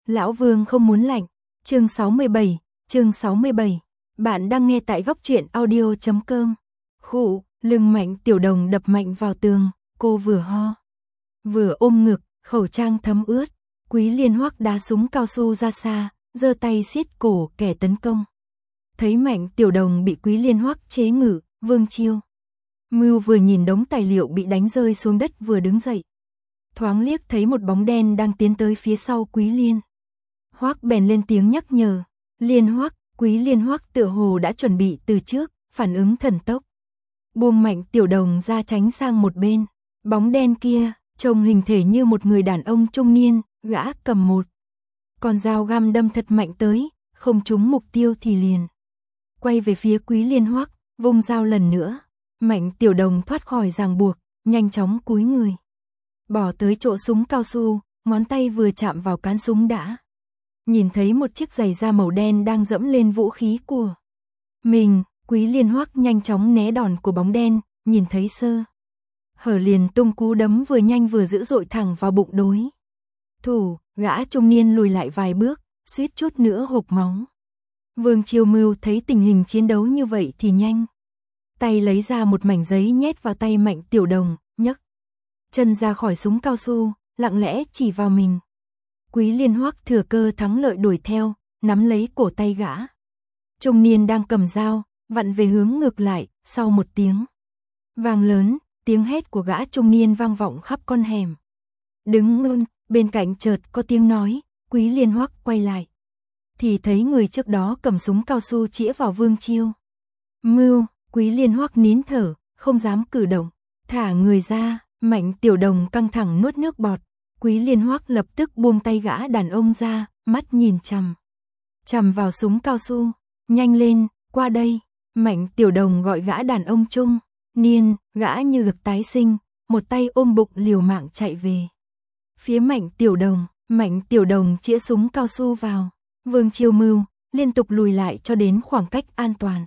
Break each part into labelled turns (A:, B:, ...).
A: Lão Vương không muốn lạnh. Chương 67. Bạn đang nghe tại góc truyện audio.com. Khụ, lưng Mạnh Tiểu Đồng đập mạnh vào tường, cô vừa ho, vừa ôm ngực, khẩu trang thấm ướt. Quý Liên Hoắc đá súng cao su ra xa, giơ tay siết cổ kẻ tấn công. Thấy Mạnh Tiểu Đồng bị Quý Liên Hoắc chế ngự, Vương Chiêu Mưu vừa nhìn đống tài liệu bị đánh rơi xuống đất vừa đứng dậy. Thoáng liếc thấy một bóng đen đang tiến tới phía sau Quý Liên Hoắc, bèn lên tiếng nhắc nhở. Liên Hoắc, Quý Liên Hoắc tựa hồ đã chuẩn bị từ trước, phản ứng thần tốc, buông Mạnh Tiểu Đồng ra tránh sang một bên. Bóng đen kia trông hình thể như một người đàn ông trung niên, gã cầm một con dao găm đâm thật mạnh tới, không trúng mục tiêu thì liền quay về phía Quý Liên Hoắc, vung dao lần nữa. Mạnh Tiểu Đồng thoát khỏi ràng buộc, nhanh chóng cúi người, bỏ tới chỗ súng cao su, ngón tay vừa chạm vào cán súng đã nhìn thấy một chiếc giày da màu đen đang dẫm lên vũ khí của mình. Quý Liên Hoắc nhanh chóng né đòn của bóng đen, nhìn thấy sơ hở liền tung cú đấm vừa nhanh vừa dữ dội thẳng vào bụng đối thủ. Gã trung niên lùi lại vài bước, suýt chút nữa hộc máu. Vương Chiêu Mưu thấy tình hình chiến đấu như vậy thì nhanh tay lấy ra một mảnh giấy nhét vào tay Mạnh Tiểu Đồng, nhấc chân ra khỏi súng cao su, lặng lẽ chỉ vào mình. Quý Liên Hoắc thừa cơ thắng lợi đuổi theo, nắm lấy cổ tay gã trung niên đang cầm dao, vặn về hướng ngược lại. Sau một tiếng vang lớn, tiếng hét của gã trung niên vang vọng khắp con hẻm. Đứng ngưng, bên cạnh chợt có tiếng nói. Quý Liên Hoắc quay lại thì thấy người trước đó cầm súng cao su chĩa vào Vương Chiêu Mưu. Quý Liên Hoắc nín thở, không dám cử động, thả người ra. Mạnh Tiểu Đồng căng thẳng nuốt nước bọt. Quý Liên Hoắc lập tức buông tay gã đàn ông ra, mắt nhìn chằm chằm vào súng cao su. Nhanh lên, qua đây. Mạnh Tiểu Đồng gọi gã đàn ông trung niên, gã như được tái sinh, một tay ôm bụng liều mạng chạy về phía Mạnh Tiểu Đồng. Mạnh Tiểu Đồng chĩa súng cao su vào Vương Chiêu Mưu, liên tục lùi lại cho đến khoảng cách an toàn,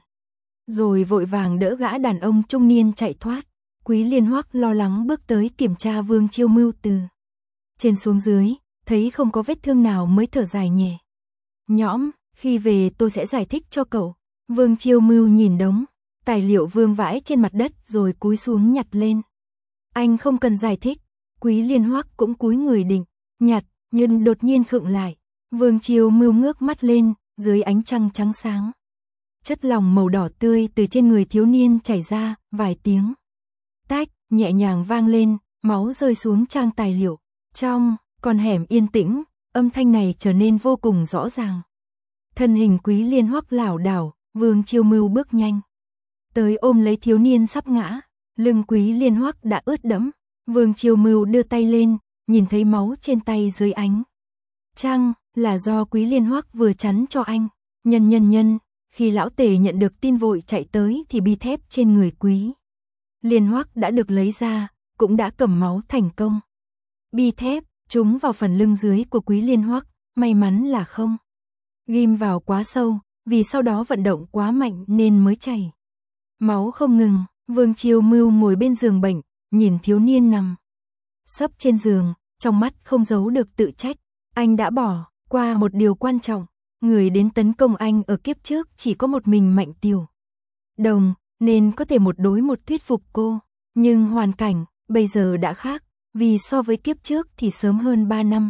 A: rồi vội vàng đỡ gã đàn ông trung niên chạy thoát. Quý Liên Hoắc lo lắng bước tới kiểm tra Vương Chiêu Mưu từ trên xuống dưới, thấy không có vết thương nào mới thở dài nhẹ nhõm. Khi về tôi sẽ giải thích cho cậu. Vương Chiêu Mưu nhìn đống tài liệu vương vãi trên mặt đất rồi cúi xuống nhặt lên. Anh không cần giải thích. Quý Liên Hoắc cũng cúi người định nhặt, nhưng đột nhiên khựng lại. Vương Chiêu Mưu ngước mắt lên, dưới ánh trăng trắng sáng, chất lỏng màu đỏ tươi từ trên người thiếu niên chảy ra, vài tiếng tách nhẹ nhàng vang lên, máu rơi xuống trang tài liệu. Trong con hẻm yên tĩnh, âm thanh này trở nên vô cùng rõ ràng. Thân hình Quý Liên Hoắc lảo đảo, Vương Chiêu Mưu bước nhanh tới ôm lấy thiếu niên sắp ngã. Lưng Quý Liên Hoắc đã ướt đẫm. Vương Chiêu Mưu đưa tay lên, nhìn thấy máu trên tay dưới ánh trăng, là do Quý Liên Hoắc vừa chắn cho anh. Nhân, khi lão tể nhận được tin vội chạy tới thì bi thép trên người Quý Liên Hoắc đã được lấy ra, cũng đã cầm máu thành công. Bi thép trúng vào phần lưng dưới của Quý Liên Hoắc, may mắn là không ghim vào quá sâu, vì sau đó vận động quá mạnh nên mới chảy máu không ngừng. Vương Chiêu Mưu ngồi bên giường bệnh, nhìn thiếu niên nằm sấp trên giường, trong mắt không giấu được tự trách. Anh đã bỏ qua một điều quan trọng, người đến tấn công anh ở kiếp trước chỉ có một mình Mạnh Tiểu Đồng, nên có thể một đối một thuyết phục cô. Nhưng hoàn cảnh bây giờ đã khác, vì so với kiếp trước thì sớm hơn 3 năm.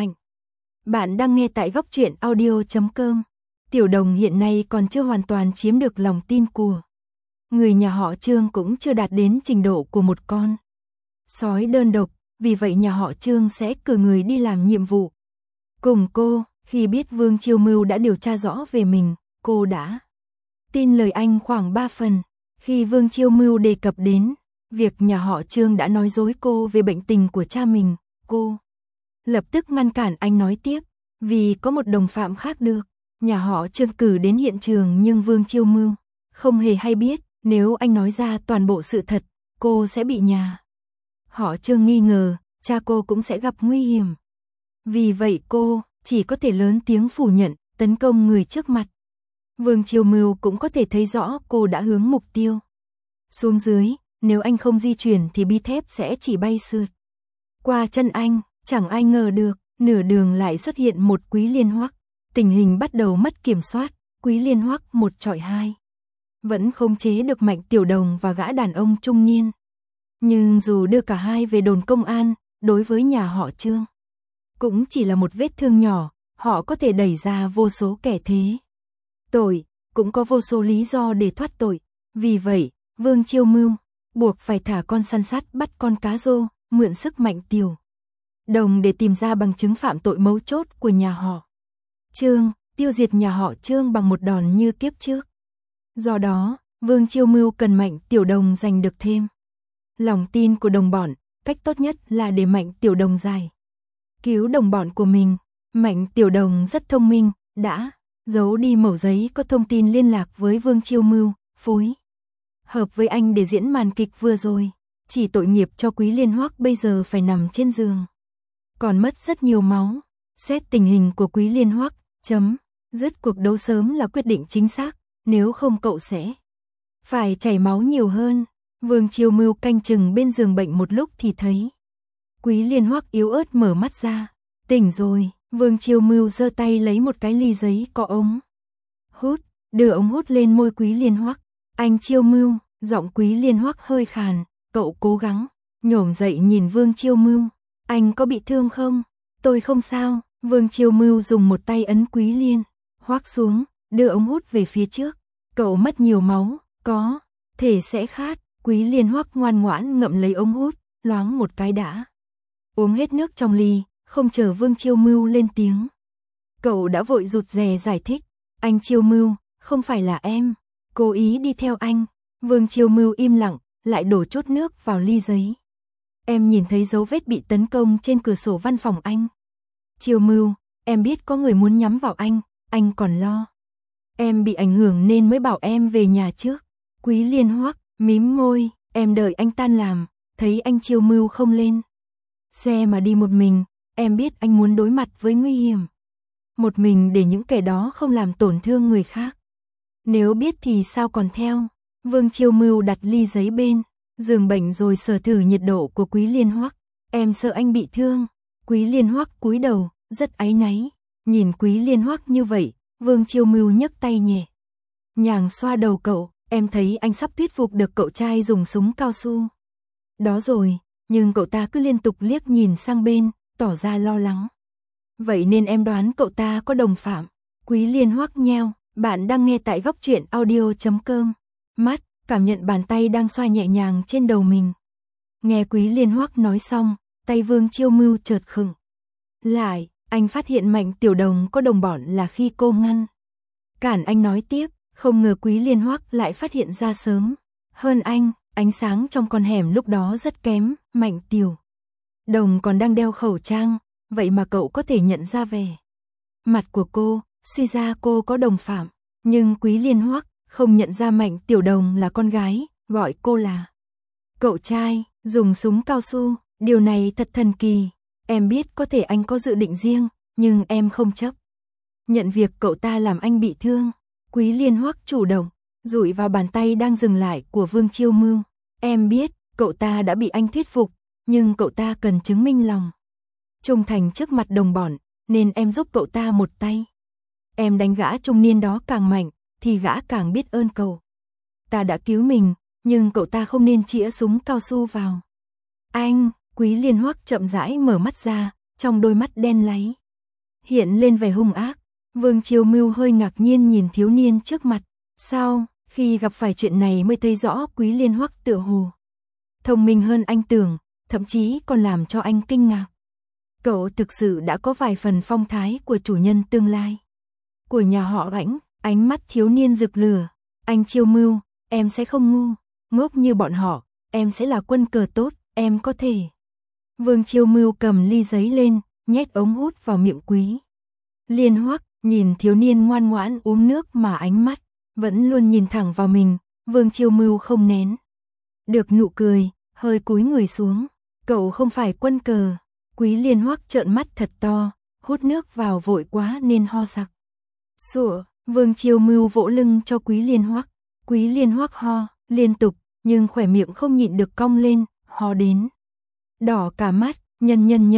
A: Bạn đang nghe tại góc truyện audio.com. Tiểu Đồng hiện nay còn chưa hoàn toàn chiếm được lòng tin của người nhà họ Trương, cũng chưa đạt đến trình độ của một con sói đơn độc, vì vậy nhà họ Trương sẽ cử người đi làm nhiệm vụ cùng cô. Khi biết Vương Chiêu Mưu đã điều tra rõ về mình, cô đã tin lời anh khoảng 3 phần. Khi Vương Chiêu Mưu đề cập đến việc nhà họ Trương đã nói dối cô về bệnh tình của cha mình, cô lập tức ngăn cản anh nói tiếp, vì có một đồng phạm khác được nhà họ Trương cử đến hiện trường, nhưng Vương Chiêu Mưu không hề hay biết. Nếu anh nói ra toàn bộ sự thật, cô sẽ bị nhà họ Trương nghi ngờ, cha cô cũng sẽ gặp nguy hiểm. Vì vậy cô chỉ có thể lớn tiếng phủ nhận, tấn công người trước mặt. Vương Chiêu Mưu cũng có thể thấy rõ cô đã hướng mục tiêu xuống dưới, nếu anh không di chuyển thì bi thép sẽ chỉ bay sượt qua chân anh. Chẳng ai ngờ được, nửa đường lại xuất hiện một Quý Liên Hoắc, tình hình bắt đầu mất kiểm soát, Quý Liên Hoắc một chọi hai. Vẫn khống chế được Mạnh Tiểu Đồng và gã đàn ông trung niên. Nhưng dù đưa cả hai về đồn công an, đối với nhà họ Trương, cũng chỉ là một vết thương nhỏ, họ có thể đẩy ra vô số kẻ thế tội, cũng có vô số lý do để thoát tội. Vì vậy, Vương Chiêu Mưu buộc phải thả con săn sắt bắt con cá rô, mượn sức Mạnh Tiểu Đồng để tìm ra bằng chứng phạm tội mấu chốt của nhà họ Trương, tiêu diệt nhà họ Trương bằng một đòn như kiếp trước. Do đó, Vương Chiêu Mưu cần Mạnh Tiểu Đồng giành được thêm lòng tin của đồng bọn, cách tốt nhất là để Mạnh Tiểu Đồng giải cứu đồng bọn của mình. Mạnh Tiểu Đồng rất thông minh, đã giấu đi mẩu giấy có thông tin liên lạc với Vương Chiêu Mưu, phối hợp với anh để diễn màn kịch vừa rồi. Chỉ tội nghiệp cho Quý Liên Hoắc bây giờ phải nằm trên giường, còn mất rất nhiều máu. Xét tình hình của Quý Liên Hoắc, dứt cuộc đấu sớm là quyết định chính xác, nếu không cậu sẽ phải chảy máu nhiều hơn. Vương Chiêu Mưu canh chừng bên giường bệnh một lúc thì thấy Quý Liên Hoắc yếu ớt mở mắt ra. Tỉnh rồi, Vương Chiêu Mưu giơ tay lấy một cái ly giấy có ống hút, đưa ống hút lên môi Quý Liên Hoắc. Anh Chiêu Mưu, giọng Quý Liên Hoắc hơi khàn, cậu cố gắng nhổm dậy nhìn Vương Chiêu Mưu. Anh có bị thương không? Tôi không sao. Vương Chiêu Mưu dùng một tay ấn Quý Liên Hoắc xuống, đưa ống hút về phía trước. Cậu mất nhiều máu, có thể sẽ khát. Quý Liên Hoắc ngoan ngoãn ngậm lấy ống hút, loáng một cái đã uống hết nước trong ly, không chờ Vương Chiêu Mưu lên tiếng. Cậu đã vội rụt rè giải thích, anh Chiêu Mưu, không phải là em cố ý đi theo anh. Vương Chiêu Mưu im lặng, lại đổ chút nước vào ly giấy. Em nhìn thấy dấu vết bị tấn công trên cửa sổ văn phòng anh. Chiêu Mưu, em biết có người muốn nhắm vào anh còn lo em bị ảnh hưởng nên mới bảo em về nhà trước. Quý Liên Hoắc mím môi, em đợi anh tan làm, thấy anh Chiêu Mưu không lên xe mà đi một mình, em biết anh muốn đối mặt với nguy hiểm một mình để những kẻ đó không làm tổn thương người khác. Nếu biết thì sao còn theo. Vương Chiêu Mưu đặt ly giấy bên giường bệnh rồi sờ thử nhiệt độ của Quý Liên Hoắc. Em sợ anh bị thương. Quý Liên Hoắc cúi đầu, rất áy náy. Nhìn Quý Liên Hoắc như vậy, Vương Chiêu Mưu nhấc tay nhẹ nhàng xoa đầu cậu. Em thấy anh sắp thuyết phục được cậu trai dùng súng cao su đó rồi, nhưng cậu ta cứ liên tục liếc nhìn sang bên, tỏ ra lo lắng. Vậy nên em đoán cậu ta có đồng phạm. Quý Liên Hoắc nheo, bạn đang nghe tại Góc Truyện Audio.com. Mắt, cảm nhận bàn tay đang xoa nhẹ nhàng trên đầu mình. Nghe Quý Liên Hoắc nói xong, tay Vương Chiêu Mưu chợt khựng lại, anh phát hiện Mạnh Tiểu Đồng có đồng bọn là khi cô ngăn cản anh nói tiếp, không ngờ Quý Liên Hoắc lại phát hiện ra sớm hơn anh. Ánh sáng trong con hẻm lúc đó rất kém, Mạnh Tiểu Đồng còn đang đeo khẩu trang, vậy mà cậu có thể nhận ra vẻ mặt của cô, suy ra cô có đồng phạm. Nhưng Quý Liên Hoắc không nhận ra Mạnh Tiểu Đồng là con gái, gọi cô là cậu trai, dùng súng cao su, điều này thật thần kỳ. Em biết có thể anh có dự định riêng, nhưng em không chấp nhận việc cậu ta làm anh bị thương. Quý Liên Hoắc chủ động dụi vào bàn tay đang dừng lại của Vương Chiêu Mưu. Em biết, cậu ta đã bị anh thuyết phục, nhưng cậu ta cần chứng minh lòng trung thành trước mặt đồng bọn, nên em giúp cậu ta một tay. Em đánh gã trung niên đó càng mạnh, thì gã càng biết ơn cậu ta đã cứu mình, nhưng cậu ta không nên chĩa súng cao su vào anh. Quý Liên Hoắc chậm rãi mở mắt ra, trong đôi mắt đen láy hiện lên vẻ hung ác. Vương Chiêu Mưu hơi ngạc nhiên nhìn thiếu niên trước mặt. Sao, khi gặp phải chuyện này mới thấy rõ Quý Liên Hoắc tựa hồ thông minh hơn anh tưởng, thậm chí còn làm cho anh kinh ngạc. Cậu thực sự đã có vài phần phong thái của chủ nhân tương lai của nhà họ Lãnh. Ánh mắt thiếu niên rực lửa. Anh Chiêu Mưu, em sẽ không ngu ngốc như bọn họ, em sẽ là quân cờ tốt, em có thể. Vương Chiêu Mưu cầm ly giấy lên, nhét ống hút vào miệng Quý Liên Hoắc, nhìn thiếu niên ngoan ngoãn uống nước mà ánh mắt vẫn luôn nhìn thẳng vào mình. Vương Chiêu Mưu không nén được nụ cười, hơi cúi người xuống. Cậu không phải quân cờ. Quý Liên Hoắc trợn mắt thật to, hút nước vào vội quá nên ho sặc sụa. Vương Chiêu Mưu vỗ lưng cho Quý Liên Hoắc. Quý Liên Hoắc ho liên tục, nhưng khóe miệng không nhịn được cong lên, ho đến đỏ cả mắt. Nhân,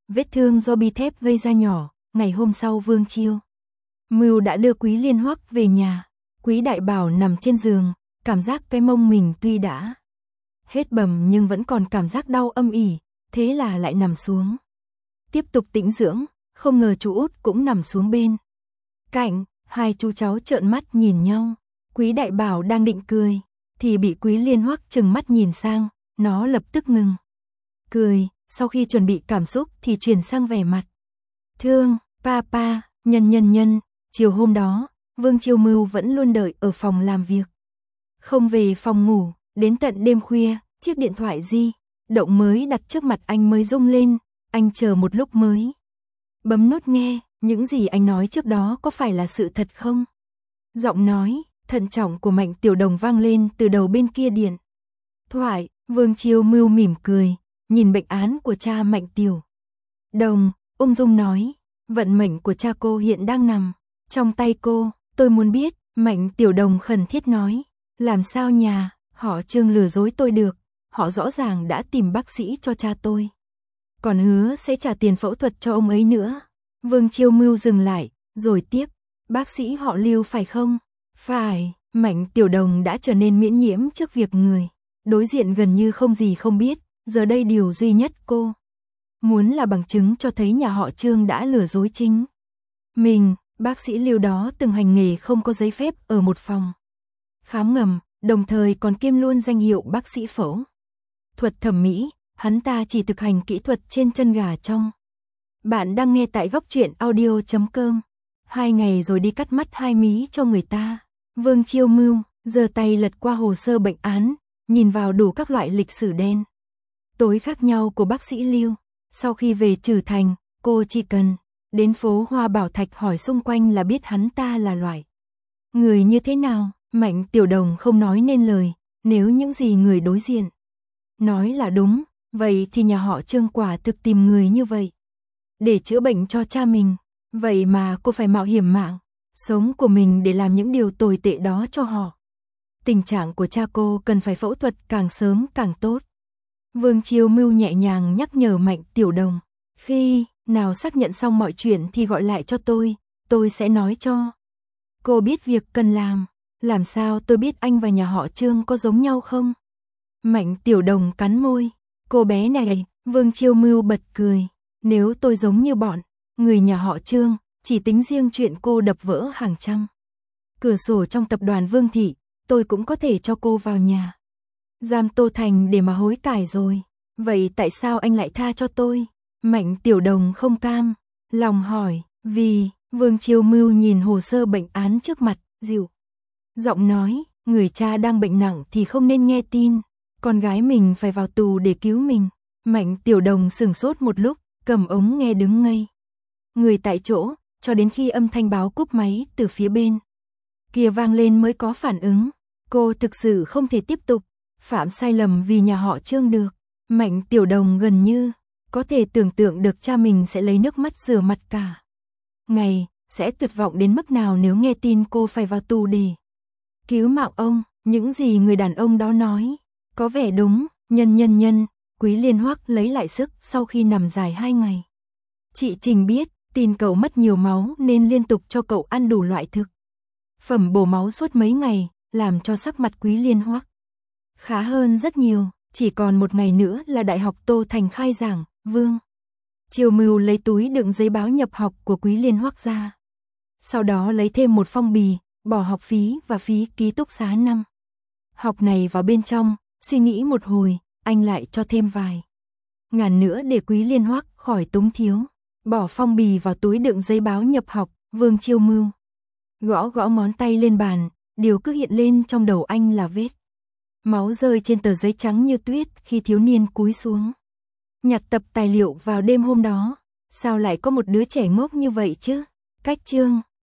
A: Vết thương do bi thép gây ra nhỏ, ngày hôm sau Vương Chiêu Mưu đã đưa Quý Liên Hoắc về nhà. Quý Đại Bảo nằm trên giường, cảm giác cái mông mình tuy đã hết bầm nhưng vẫn còn cảm giác đau âm ỉ, thế là lại nằm xuống. Tiếp tục tĩnh dưỡng, không ngờ chú Út cũng nằm xuống bên cạnh, hai chú cháu trợn mắt nhìn nhau. Quý Đại Bảo đang định cười, thì bị Quý Liên Hoắc trừng mắt nhìn sang, nó lập tức ngừng cười, sau khi chuẩn bị cảm xúc thì chuyển sang vẻ mặt thương. Papa, nhân. Chiều hôm đó, Vương Chiêu Mưu vẫn luôn đợi ở phòng làm việc, không về phòng ngủ, đến tận đêm khuya, chiếc điện thoại di động mới đặt trước mặt anh mới rung lên, anh chờ một lúc mới bấm nút nghe, những gì anh nói trước đó có phải là sự thật không? Giọng nói thận trọng của Mạnh Tiểu Đồng vang lên từ đầu bên kia điện thoại. Vương Chiêu Mưu mỉm cười, nhìn bệnh án của cha Mạnh Tiểu Đồng, ung dung nói, vận mệnh của cha cô hiện đang nằm trong tay cô, tôi muốn biết. Mạnh Tiểu Đồng khẩn thiết nói, làm sao nhà họ Trương lừa dối tôi được, họ rõ ràng đã tìm bác sĩ cho cha tôi, còn hứa sẽ trả tiền phẫu thuật cho ông ấy nữa. Vương Chiêu Mưu dừng lại, rồi tiếp, bác sĩ họ Lưu phải không? Phải. Mạnh Tiểu Đồng đã trở nên miễn nhiễm trước việc người đối diện gần như không gì không biết, giờ đây điều duy nhất cô muốn là bằng chứng cho thấy nhà họ Trương đã lừa dối chính mình. Bác sĩ Lưu đó từng hành nghề không có giấy phép ở một phòng khám ngầm, đồng thời còn kiêm luôn danh hiệu bác sĩ phẫu thuật thẩm mỹ, hắn ta chỉ thực hành kỹ thuật trên chân gà trong. Bạn đang nghe tại góc truyện audio.com. 2 ngày rồi đi cắt mắt 2 mí cho người ta. Vương Chiêu Mưu giơ tay lật qua hồ sơ bệnh án, nhìn vào đủ các loại lịch sử đen tối khác nhau của bác sĩ Lưu. Sau khi về Trử Thành, cô chỉ cần đến phố Hoa Bảo Thạch hỏi xung quanh là biết hắn ta là loại người như thế nào. Mạnh Tiểu Đồng không nói nên lời, nếu những gì người đối diện nói là đúng, vậy thì nhà họ Trương quả thực tìm người như vậy để chữa bệnh cho cha mình. Vậy mà cô phải mạo hiểm mạng sống của mình để làm những điều tồi tệ đó cho họ. Tình trạng của cha cô cần phải phẫu thuật càng sớm càng tốt. Vương Chiêu Mưu nhẹ nhàng nhắc nhở Mạnh Tiểu Đồng, khi nào xác nhận xong mọi chuyện thì gọi lại cho tôi sẽ nói cho cô biết việc cần làm. Làm sao tôi biết anh và nhà họ Trương có giống nhau không? Mạnh Tiểu Đồng cắn môi, cô bé này. Vương Chiêu Mưu bật cười, nếu tôi giống như bọn người nhà họ Trương, chỉ tính riêng chuyện cô đập vỡ hàng trăm cửa sổ trong tập đoàn Vương Thị, tôi cũng có thể cho cô vào nhà giam Tô Thành để mà hối cải rồi. Vậy tại sao anh lại tha cho tôi? Mạnh Tiểu Đồng không cam lòng hỏi. Vì Vương Chiêu Mưu nhìn hồ sơ bệnh án trước mặt, dịu giọng nói, người cha đang bệnh nặng thì không nên nghe tin con gái mình phải vào tù để cứu mình. Mạnh Tiểu Đồng sửng sốt một lúc, cầm ống nghe đứng ngây người tại chỗ, cho đến khi âm thanh báo cúp máy từ phía bên kia vang lên mới có phản ứng. Cô thực sự không thể tiếp tục phạm sai lầm vì nhà họ Trương được. Mạnh Tiểu Đồng gần như có thể tưởng tượng được cha mình sẽ lấy nước mắt rửa mặt cả ngày, sẽ tuyệt vọng đến mức nào nếu nghe tin cô phải vào tù để cứu mạng ông. Những gì người đàn ông đó nói có vẻ đúng. Nhân. Quý Liên Hoắc lấy lại sức sau khi nằm dài 2 ngày. Chị Trình biết tin cậu mất nhiều máu nên liên tục cho cậu ăn đủ loại thực phẩm bổ máu suốt mấy ngày, làm cho sắc mặt Quý Liên Hoắc khá hơn rất nhiều. Chỉ còn 1 ngày nữa là Đại học Tô Thành khai giảng. Vương Chiêu Mưu lấy túi đựng giấy báo nhập học của Quý Liên Hoắc ra, sau đó lấy thêm một phong bì bỏ học phí và phí ký túc xá năm học này vào bên trong. Suy nghĩ một hồi, anh lại cho thêm vài ngàn nữa để Quý Liên Hoắc khỏi túng thiếu. Bỏ phong bì vào túi đựng giấy báo nhập học, Vương Chiêu Mưu gõ ngón tay lên bàn, điều cứ hiện lên trong đầu anh là vết máu rơi trên tờ giấy trắng như tuyết khi thiếu niên cúi xuống nhặt tập tài liệu vào đêm hôm đó. Sao lại có một đứa trẻ ngốc như vậy chứ? Cách chương